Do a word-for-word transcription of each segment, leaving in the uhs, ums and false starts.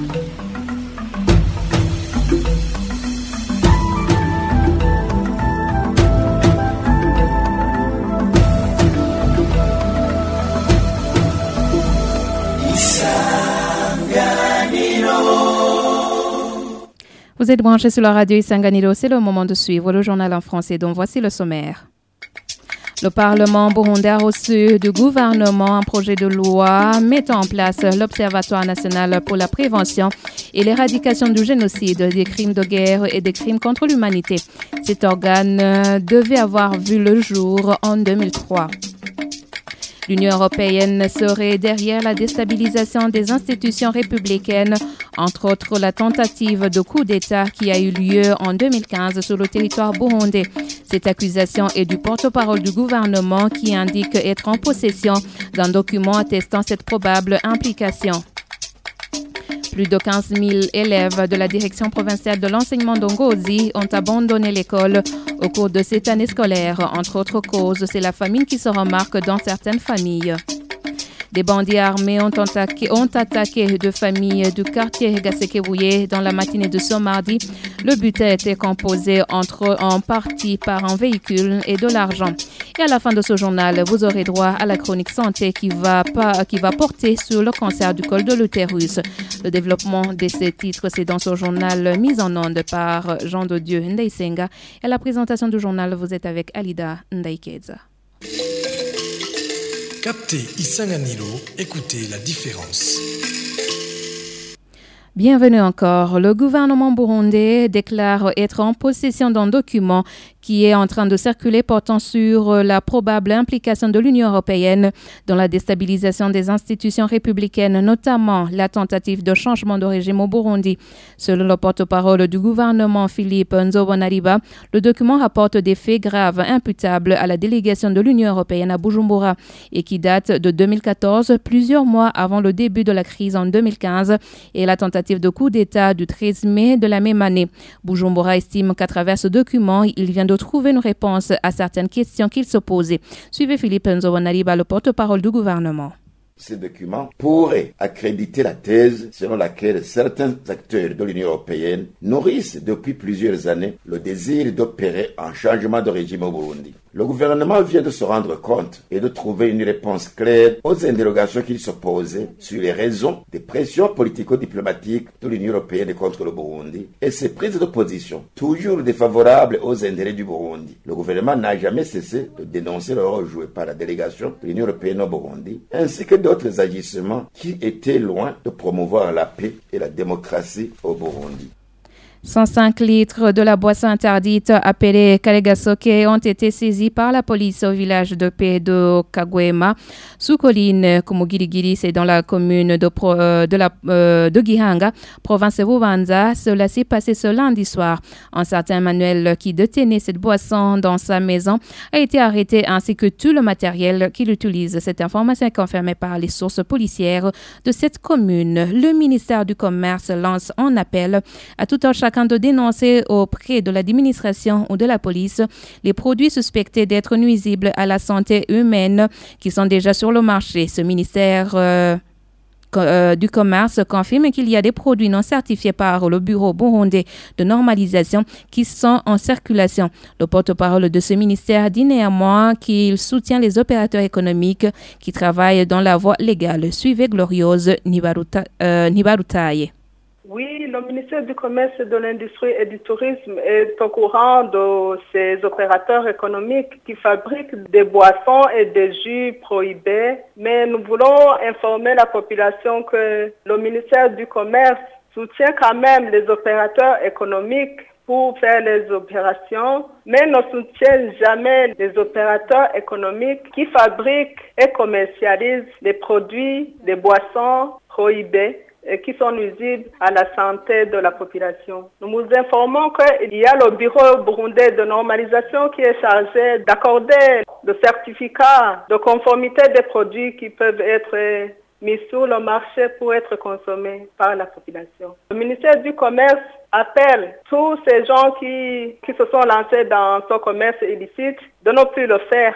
Vous êtes branchés sur la radio Isanganiro, c'est le moment de suivre le journal en français dont voici le sommaire. Le Parlement burundais a reçu du gouvernement un projet de loi mettant en place l'Observatoire national pour la prévention et l'éradication du génocide, des crimes de guerre et des crimes contre l'humanité. Cet organe devait avoir vu le jour en deux mille trois. L'Union européenne serait derrière la déstabilisation des institutions républicaines, entre autres la tentative de coup d'État qui a eu lieu en deux mille quinze sur le territoire burundais. Cette accusation est du porte-parole du gouvernement qui indique être en possession d'un document attestant cette probable implication. Plus de quinze mille élèves de la direction provinciale de l'enseignement d'Ongozi ont abandonné l'école au cours de cette année scolaire. Entre autres causes, c'est la famine qui se remarque dans certaines familles. Des bandits armés ont attaqué, ont attaqué deux familles du quartier Gasekebouye dans la matinée de ce mardi. Le butin était composé entre, en partie par un véhicule et de l'argent. Et à la fin de ce journal, vous aurez droit à la chronique santé qui va, pas, qui va porter sur le cancer du col de l'utérus. Le développement de ces titres, c'est dans ce journal mis en onde par Jean de Dieu Ndaisenga. Et à la présentation du journal, vous êtes avec Alida Ndaikeza. Captez Isanganiro, écoutez la différence. Bienvenue encore. Le gouvernement burundais déclare être en possession d'un document qui est en train de circuler portant sur la probable implication de l'Union européenne dans la déstabilisation des institutions républicaines, notamment la tentative de changement de régime au Burundi. Selon le porte-parole du gouvernement, Philippe Nzobonariba, le document rapporte des faits graves imputables à la délégation de l'Union européenne à Bujumbura et qui datent de deux mille quatorze, plusieurs mois avant le début de la crise en deux mille quinze et la tentative de coup d'État du treize mai de la même année. Bujumbura estime qu'à travers ce document, il vient de trouver une réponse à certaines questions qu'il se posait. Suivez Philippe Nzobonariba, le porte-parole du gouvernement. Ces documents pourraient accréditer la thèse selon laquelle certains acteurs de l'Union européenne nourrissent depuis plusieurs années le désir d'opérer un changement de régime au Burundi. Le gouvernement vient de se rendre compte et de trouver une réponse claire aux interrogations qu'il se posait sur les raisons des pressions politico-diplomatiques de l'Union européenne contre le Burundi et ses prises de position, toujours défavorables aux intérêts du Burundi. Le gouvernement n'a jamais cessé de dénoncer le rôle joué par la délégation de l'Union européenne au Burundi, ainsi que d'autres agissements qui étaient loin de promouvoir la paix et la démocratie au Burundi. cent cinq litres de la boisson interdite appelée Kalegasoke ont été saisis par la police au village de paix de Kagwema, sous colline Kumugirigiri, c'est dans la commune de, Pro, euh, de, la, euh, de Gihanga, province de Bubanza. Cela s'est passé ce lundi soir. Un certain Manuel qui détenait cette boisson dans sa maison a été arrêté ainsi que tout le matériel qu'il utilise. Cette information est confirmée par les sources policières de cette commune. Le ministère du Commerce lance un appel à tout un chacun de dénoncer auprès de l'administration ou de la police les produits suspectés d'être nuisibles à la santé humaine qui sont déjà sur le marché. Ce ministère euh, euh, du Commerce confirme qu'il y a des produits non certifiés par le Bureau burundais de normalisation qui sont en circulation. Le porte-parole de ce ministère dit néanmoins qu'il soutient les opérateurs économiques qui travaillent dans la voie légale. Suivez Gloriose Nibaruta, euh, Nibarutaye. Oui, le ministère du Commerce, de l'Industrie et du Tourisme est au courant de ces opérateurs économiques qui fabriquent des boissons et des jus prohibés. Mais nous voulons informer la population que le ministère du Commerce soutient quand même les opérateurs économiques pour faire les opérations, mais ne soutient jamais les opérateurs économiques qui fabriquent et commercialisent des produits, des boissons prohibés et qui sont nuisibles à la santé de la population. Nous vous informons qu'il y a le Bureau burundais de normalisation qui est chargé d'accorder le certificat de conformité des produits qui peuvent être mis sur le marché pour être consommés par la population. Le ministère du Commerce appelle tous ces gens qui, qui se sont lancés dans ce commerce illicite de ne plus le faire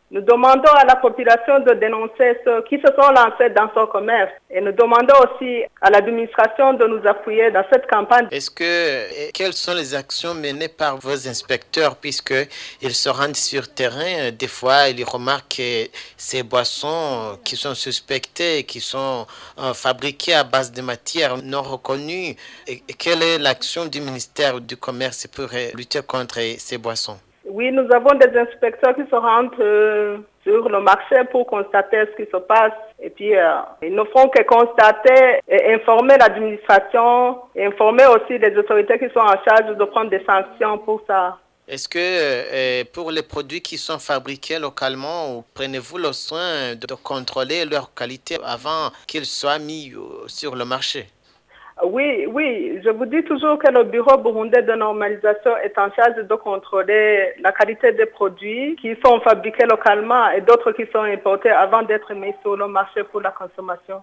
Nous demandons à la population de dénoncer ceux qui se sont lancés dans ce commerce et nous demandons aussi à l'administration de nous appuyer dans cette campagne. Est-ce que, quelles sont les actions menées par vos inspecteurs puisqu'ils se rendent sur terrain? Des fois, ils remarquent que ces boissons qui sont suspectées, qui sont euh, fabriquées à base de matières non reconnues. Et, et quelle est l'action du ministère du Commerce pour lutter contre ces boissons? Oui, nous avons des inspecteurs qui se rendent euh, sur le marché pour constater ce qui se passe. Et puis, euh, ils ne font que constater et informer l'administration, et informer aussi les autorités qui sont en charge de prendre des sanctions pour ça. Est-ce que euh, pour les produits qui sont fabriqués localement, prenez-vous le soin de contrôler leur qualité avant qu'ils soient mis euh, sur le marché? Oui, oui, je vous dis toujours que le Bureau burundais de normalisation est en charge de contrôler la qualité des produits qui sont fabriqués localement et d'autres qui sont importés avant d'être mis sur le marché pour la consommation.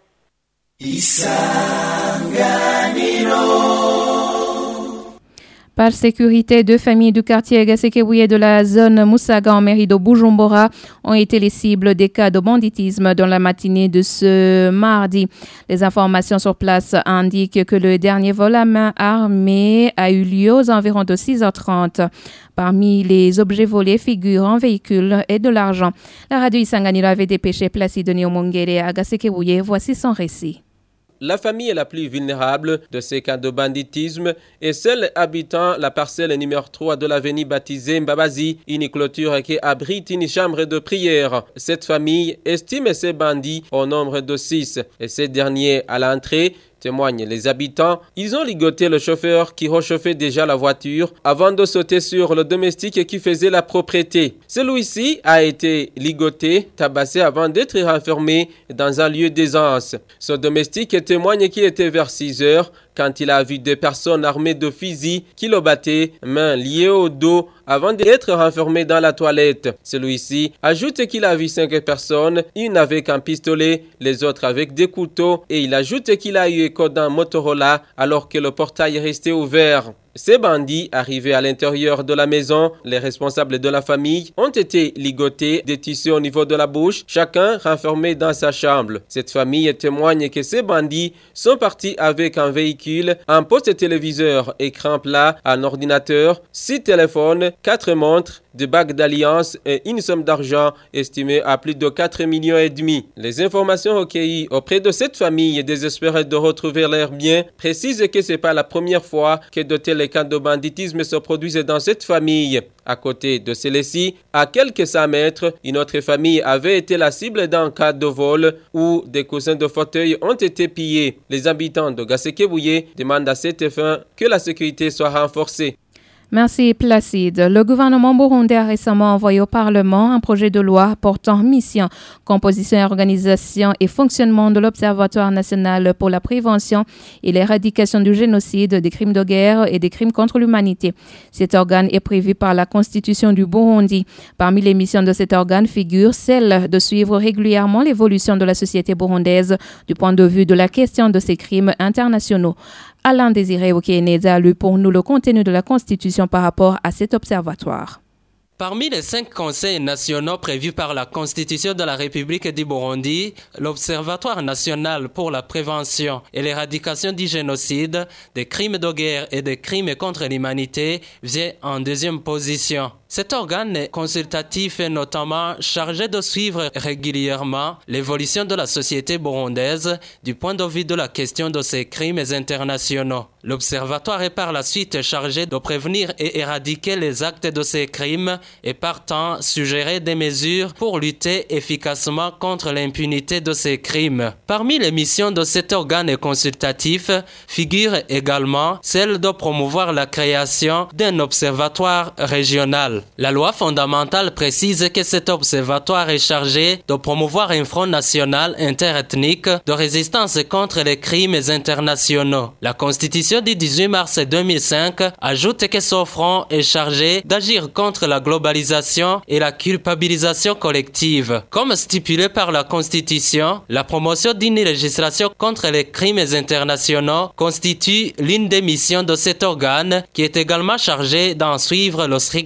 Par sécurité, deux familles du quartier Gasekebouye de la zone Moussaga en mairie de Bujumbura ont été les cibles des cas de banditisme dans la matinée de ce mardi. Les informations sur place indiquent que le dernier vol à main armée a eu lieu aux environs de six heures trente. Parmi les objets volés figurent un véhicule et de l'argent. La radio Isanganiro avait dépêché Placide Niomongere à Gasekebouye. Voici son récit. La famille la plus vulnérable de ces cas de banditisme est celle habitant la parcelle numéro trois de l'avenue baptisée Mbabazi, une clôture qui abrite une chambre de prière. Cette famille estime ces bandits au nombre de six et ces derniers à l'entrée, témoignent les habitants, ils ont ligoté le chauffeur qui réchauffait déjà la voiture avant de sauter sur le domestique qui faisait la propreté. Celui-ci a été ligoté, tabassé avant d'être renfermé dans un lieu d'aisance. Ce domestique témoigne qu'il était vers six heures quand il a vu des personnes armées de fusils qui le battaient, mains liées au dos, avant d'être renfermé dans la toilette. Celui-ci ajoute qu'il a vu cinq personnes, une avec un pistolet, les autres avec des couteaux, et il ajoute qu'il a eu écho d'un Motorola alors que le portail restait ouvert. Ces bandits, arrivés à l'intérieur de la maison, les responsables de la famille, ont été ligotés, des tissus au niveau de la bouche, chacun renfermé dans sa chambre. Cette famille témoigne que ces bandits sont partis avec un véhicule, un poste téléviseur, écran plat, un ordinateur, six téléphones, quatre montres, des bagues d'alliance et une somme d'argent estimée à plus de quatre millions et demi. Les informations recueillies auprès de cette famille désespérée de retrouver leurs biens précisent que ce n'est pas la première fois que de tels cas de banditisme se produisent dans cette famille. À côté de celle-ci, à quelques cent mètres, une autre famille avait été la cible d'un cas de vol où des coussins de fauteuil ont été pillés. Les habitants de Gasekebouye demandent à cette fin que la sécurité soit renforcée. Merci Placide. Le gouvernement burundais a récemment envoyé au Parlement un projet de loi portant mission, composition, organisation et fonctionnement de l'Observatoire national pour la prévention et l'éradication du génocide, des crimes de guerre et des crimes contre l'humanité. Cet organe est prévu par la Constitution du Burundi. Parmi les missions de cet organe figure celle de suivre régulièrement l'évolution de la société burundaise du point de vue de la question de ces crimes internationaux. Alain Désiré Okénéza a lu pour nous le contenu de la Constitution par rapport à cet observatoire. Parmi les cinq conseils nationaux prévus par la Constitution de la République du Burundi, l'Observatoire national pour la prévention et l'éradication du génocide, des crimes de guerre et des crimes contre l'humanité vient en deuxième position. Cet organe consultatif est notamment chargé de suivre régulièrement l'évolution de la société burundaise du point de vue de la question de ces crimes internationaux. L'Observatoire est par la suite chargé de prévenir et éradiquer les actes de ces crimes et partant suggérer des mesures pour lutter efficacement contre l'impunité de ces crimes. Parmi les missions de cet organe consultatif figure également celle de promouvoir la création d'un observatoire régional. La loi fondamentale précise que cet observatoire est chargé de promouvoir un front national interethnique de résistance contre les crimes internationaux. La Constitution du dix-huit mars deux mille cinq ajoute que ce front est chargé d'agir contre la globalisation et la culpabilisation collective. Comme stipulé par la Constitution, la promotion d'une législation contre les crimes internationaux constitue l'une des missions de cet organe qui est également chargé d'en suivre le strict respect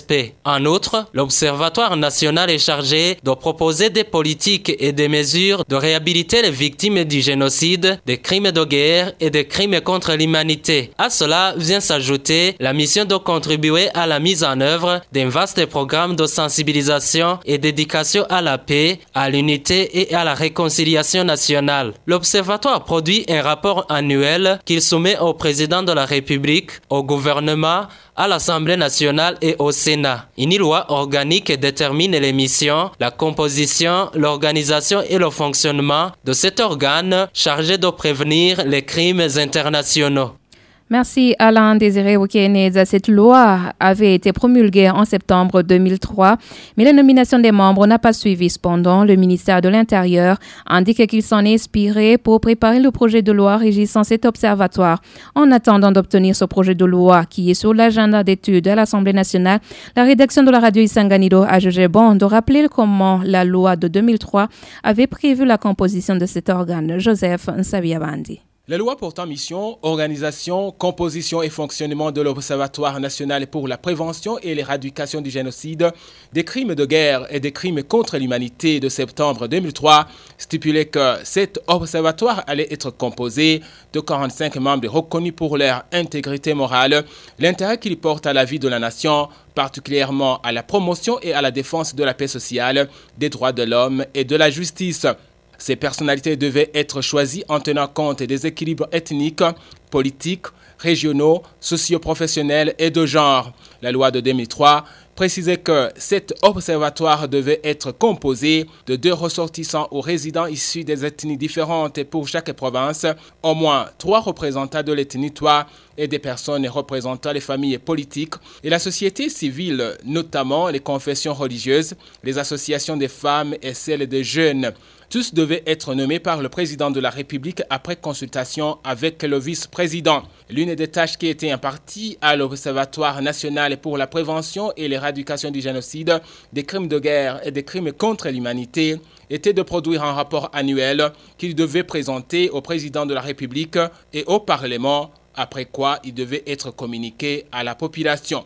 respect. En outre, l'Observatoire national est chargé de proposer des politiques et des mesures de réhabiliter les victimes du génocide, des crimes de guerre et des crimes contre l'humanité. À cela vient s'ajouter la mission de contribuer à la mise en œuvre d'un vaste programme de sensibilisation et d'éducation à la paix, à l'unité et à la réconciliation nationale. L'Observatoire produit un rapport annuel qu'il soumet au président de la République, au gouvernement, à l'Assemblée nationale et au Sénat. Une loi organique détermine les missions, la composition, l'organisation et le fonctionnement de cet organe chargé de prévenir les crimes internationaux. Merci Alain Désiré Oukéneza. Cette loi avait été promulguée en septembre deux mille trois, mais la nomination des membres n'a pas suivi. Cependant, le ministère de l'Intérieur indique qu'il s'en est inspiré pour préparer le projet de loi régissant cet observatoire. En attendant d'obtenir ce projet de loi qui est sur l'agenda d'études à l'Assemblée nationale, la rédaction de la radio Isanganiro a jugé bon de rappeler comment la loi de deux mille trois avait prévu la composition de cet organe. Joseph Nsabiabandi. La loi portant mission, organisation, composition et fonctionnement de l'Observatoire national pour la prévention et l'éradication du génocide, des crimes de guerre et des crimes contre l'humanité de septembre deux mille trois stipulait que cet observatoire allait être composé de quarante-cinq membres reconnus pour leur intégrité morale, l'intérêt qu'ils portent à la vie de la nation, particulièrement à la promotion et à la défense de la paix sociale, des droits de l'homme et de la justice. Ces personnalités devaient être choisies en tenant compte des équilibres ethniques, politiques, régionaux, socio-professionnels et de genre. La loi de deux mille trois précisait que cet observatoire devait être composé de deux ressortissants ou résidents issus des ethnies différentes pour chaque province, au moins trois représentants de l'ethnie Twa et des personnes représentant les familles politiques et la société civile, notamment les confessions religieuses, les associations des femmes et celles des jeunes. Tous devaient être nommés par le président de la République après consultation avec le vice-président. L'une des tâches qui était impartie à l'Observatoire national pour la prévention et l'éradication du génocide, des crimes de guerre et des crimes contre l'humanité était de produire un rapport annuel qu'il devait présenter au président de la République et au Parlement, après quoi il devait être communiqué à la population.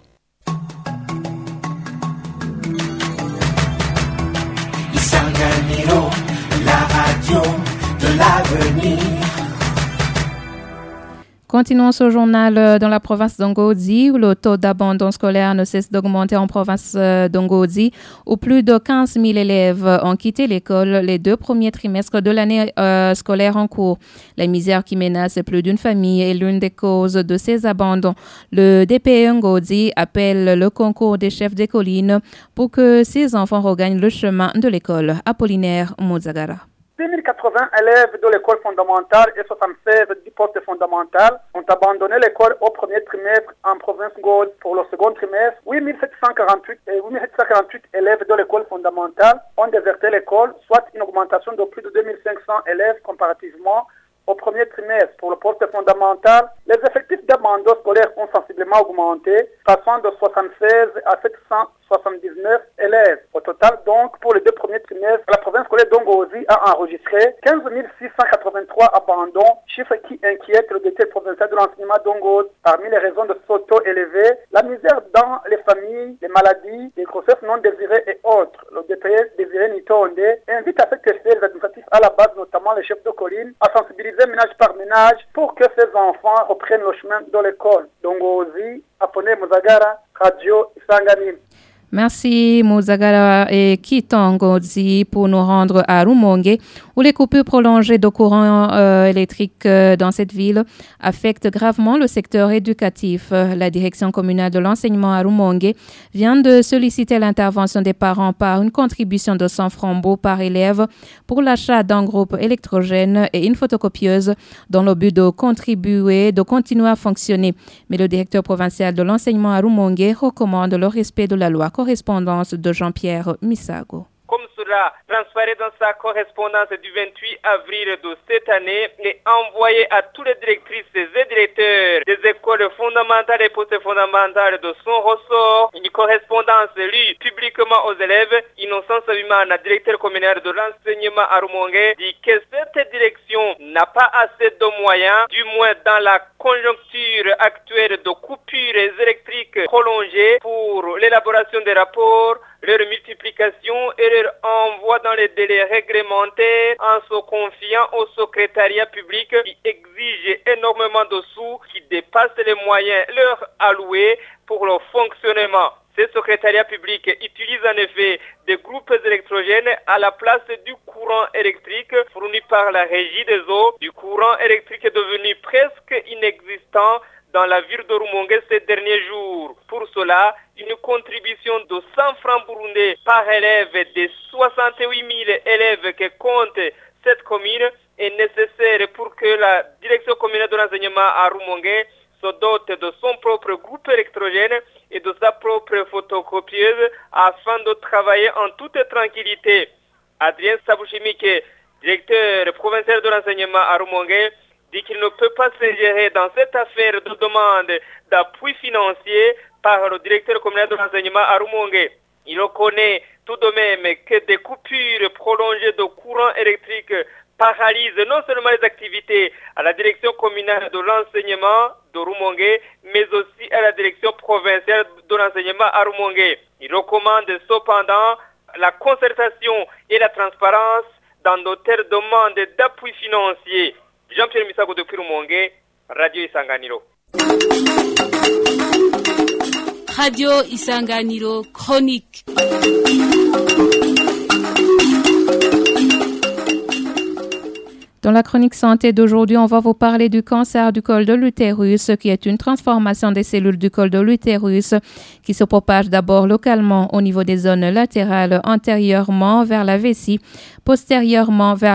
Isanganiro, la radio de l'avenir. Continuons ce journal dans la province d'Ongodi où le taux d'abandon scolaire ne cesse d'augmenter en province d'Ongodi où plus de quinze mille élèves ont quitté l'école les deux premiers trimestres de l'année euh, scolaire en cours. La misère qui menace plus d'une famille est l'une des causes de ces abandons. Le D P E Ngodi appelle le concours des chefs des collines pour que ces enfants regagnent le chemin de l'école. Apollinaire Mozagara. six mille quatre-vingts élèves de l'école fondamentale et soixante-seize du poste fondamental ont abandonné l'école au premier trimestre en province Ngodi. Pour le second trimestre, huit mille sept cent quarante-huit élèves de l'école fondamentale ont déserté l'école, soit une augmentation de plus de deux mille cinq cents élèves comparativement au premier trimestre. Pour le poste fondamental, les effectifs d'abandon scolaire ont sensiblement augmenté, passant de soixante-seize à sept cent soixante-dix-neuf élèves. Au total, donc, pour les deux premiers trimestres, la province scolaire d'Ongozi a enregistré quinze mille six cent quatre-vingt-trois abandons, chiffre qui inquiète le directeur provincial de l'enseignement d'Ongozi. Parmi les raisons de ce taux élevé, la misère dans les familles, les maladies, les grossesses non désirées et autres. Le D P S Désiré Nitonde invite à cet effet les administratifs à la base, notamment les chefs de colline, à sensibiliser ménage par ménage pour que ces enfants reprennent le chemin de l'école. D'Ongozi, Apone Muzagara, Radio Isanganiro. Merci Muzagara et Kitongodi pour nous rendre à Rumonge où les coupures prolongées de courant euh, électrique euh, dans cette ville affectent gravement le secteur éducatif. La direction communale de l'enseignement à Rumonge vient de solliciter l'intervention des parents par une contribution de cent francs par élève pour l'achat d'un groupe électrogène et une photocopieuse dans le but de contribuer, de continuer à fonctionner. Mais le directeur provincial de l'enseignement à Rumonge recommande le respect de la loi. Correspondance de Jean-Pierre Misago. Comme cela transféré dans sa correspondance du vingt-huit avril de cette année et envoyé à toutes les directrices et directeurs des écoles fondamentales et post-fondamentales de son ressort, une une correspondance lue publiquement aux élèves, Innocence Abimana, directeur communal de l'enseignement à Rumongue, dit que cette direction n'a pas assez de moyens, du moins dans la conjoncture actuelle de coupures électriques prolongées pour l'élaboration des rapports, leur multiplication et leur envoi dans les délais réglementaires en se confiant au secrétariat public qui exige énormément de sous qui dépassent les moyens leur alloués pour leur fonctionnement. Ce secrétariat public utilise en effet des groupes électrogènes à la place du courant électrique fourni par la régie des eaux. Du courant électrique est devenu presque inexistant dans la ville de Rumongue ces derniers jours. Pour cela, une contribution de cent francs burundais par élève des soixante-huit mille élèves que compte cette commune est nécessaire pour que la direction communale de l'enseignement à Rumongue se dote de son propre groupe électrogène et de sa propre photocopieuse afin de travailler en toute tranquillité. Adrien Sabouchimike, directeur provincial de l'enseignement à Rumongue, dit qu'il ne peut pas s'ingérer dans cette affaire de demande d'appui financier par le directeur communal de l'enseignement à Rumongue. Il reconnaît tout de même que des coupures prolongées de courant électrique paralysent non seulement les activités à la direction communale de l'enseignement de Rumongue, mais aussi à la direction provinciale de l'enseignement à Rumongue. Il recommande cependant la concertation et la transparence dans de telles demandes d'appui financier. Jean-Pierre Misago depuis Rumongue, Radio Isanganiro. Radio Isanganiro Chronique. Dans la chronique santé d'aujourd'hui, on va vous parler du cancer du col de l'utérus, qui est une transformation des cellules du col de l'utérus qui se propage d'abord localement au niveau des zones latérales, antérieurement vers la vessie, postérieurement vers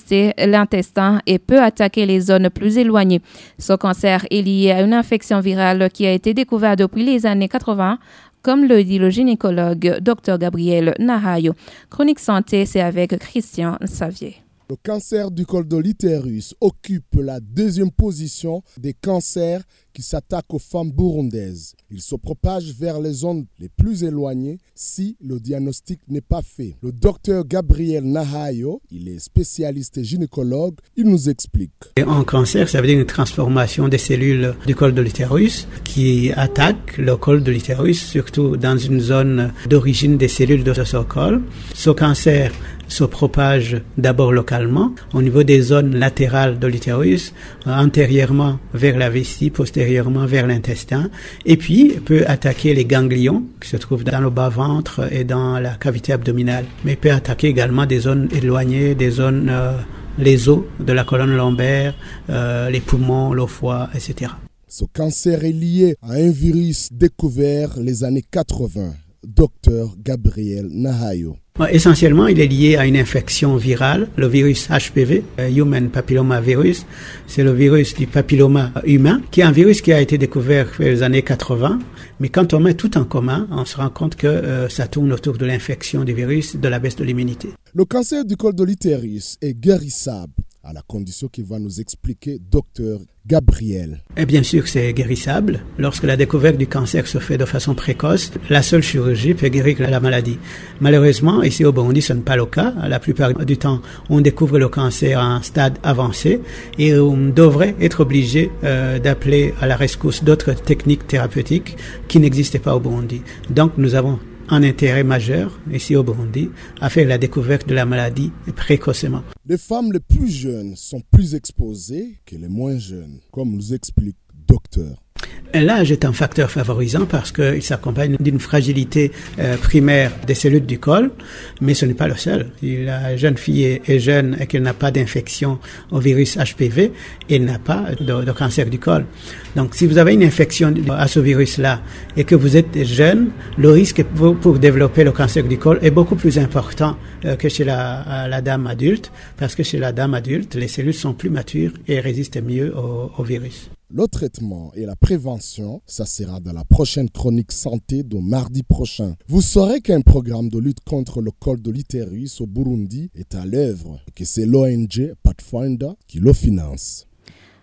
l'intestin et peut attaquer les zones plus éloignées. Ce cancer est lié à une infection virale qui a été découverte depuis les années quatre-vingts, comme le dit le gynécologue Dr Gabriel Nahayo. Chronique santé, c'est avec Christian Savier. Le cancer du col de l'utérus occupe la deuxième position des cancers qui s'attaquent aux femmes burundaises. Il se propage vers les zones les plus éloignées si le diagnostic n'est pas fait. Le docteur Gabriel Nahayo, il est spécialiste et gynécologue, il nous explique. Un cancer, ça veut dire une transformation des cellules du col de l'utérus qui attaque le col de l'utérus, surtout dans une zone d'origine des cellules de ce col. Ce cancer se propage d'abord localement au niveau des zones latérales de l'utérus, antérieurement vers la vessie, postérieurement vers l'intestin, et puis peut attaquer les ganglions qui se trouvent dans le bas-ventre et dans la cavité abdominale, mais peut attaquer également des zones éloignées, des zones, euh, les os de la colonne lombaire, euh, les poumons, le foie, et cetera. Ce cancer est lié à un virus découvert les années quatre-vingts. Docteur Gabriel Nahayo. Essentiellement, il est lié à une infection virale, le virus H P V, Human Papilloma Virus. C'est le virus du papilloma humain, qui est un virus qui a été découvert dans les années quatre-vingts. Mais quand on met tout en commun, on se rend compte que euh, ça tourne autour de l'infection du virus, de la baisse de l'immunité. Le cancer du col de l'utérus est guérissable, à la condition qu'il va nous expliquer docteur Gabriel. Et bien sûr, c'est guérissable. Lorsque la découverte du cancer se fait de façon précoce, la seule chirurgie peut guérir la maladie. Malheureusement, ici au Burundi, ce n'est pas le cas. La plupart du temps, on découvre le cancer à un stade avancé et on devrait être obligé euh, d'appeler à la rescousse d'autres techniques thérapeutiques qui n'existaient pas au Burundi. Donc, nous avons un intérêt majeur ici au Burundi à faire la découverte de la maladie précocement. Les femmes les plus jeunes sont plus exposées que les moins jeunes, comme nous explique docteur. L'âge est un facteur favorisant parce qu'il s'accompagne d'une fragilité euh, primaire des cellules du col, mais ce n'est pas le seul. La jeune fille est, est jeune et qu'elle n'a pas d'infection au virus H P V, elle n'a pas de, de cancer du col. Donc si vous avez une infection à ce virus-là et que vous êtes jeune, le risque pour, pour développer le cancer du col est beaucoup plus important euh, que chez la, la dame adulte, parce que chez la dame adulte, les cellules sont plus matures et résistent mieux au, au virus. Le traitement et la prévention, ça sera dans la prochaine chronique santé de mardi prochain. Vous saurez qu'un programme de lutte contre le col de l'utérus au Burundi est à l'œuvre et que c'est l'O N G Pathfinder qui le finance.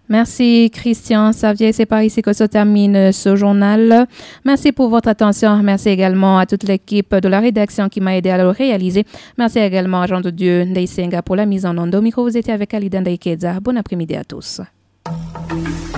Merci Christian Xavier, c'est par ici que se termine ce journal. Merci pour votre attention. Merci également à toute l'équipe de la rédaction qui m'a aidé à le réaliser. Merci également à Jean de Dieu Ndeisenga pour la mise en onde. Au micro, vous étiez avec Alida Ndaikeza. Bon après-midi à tous.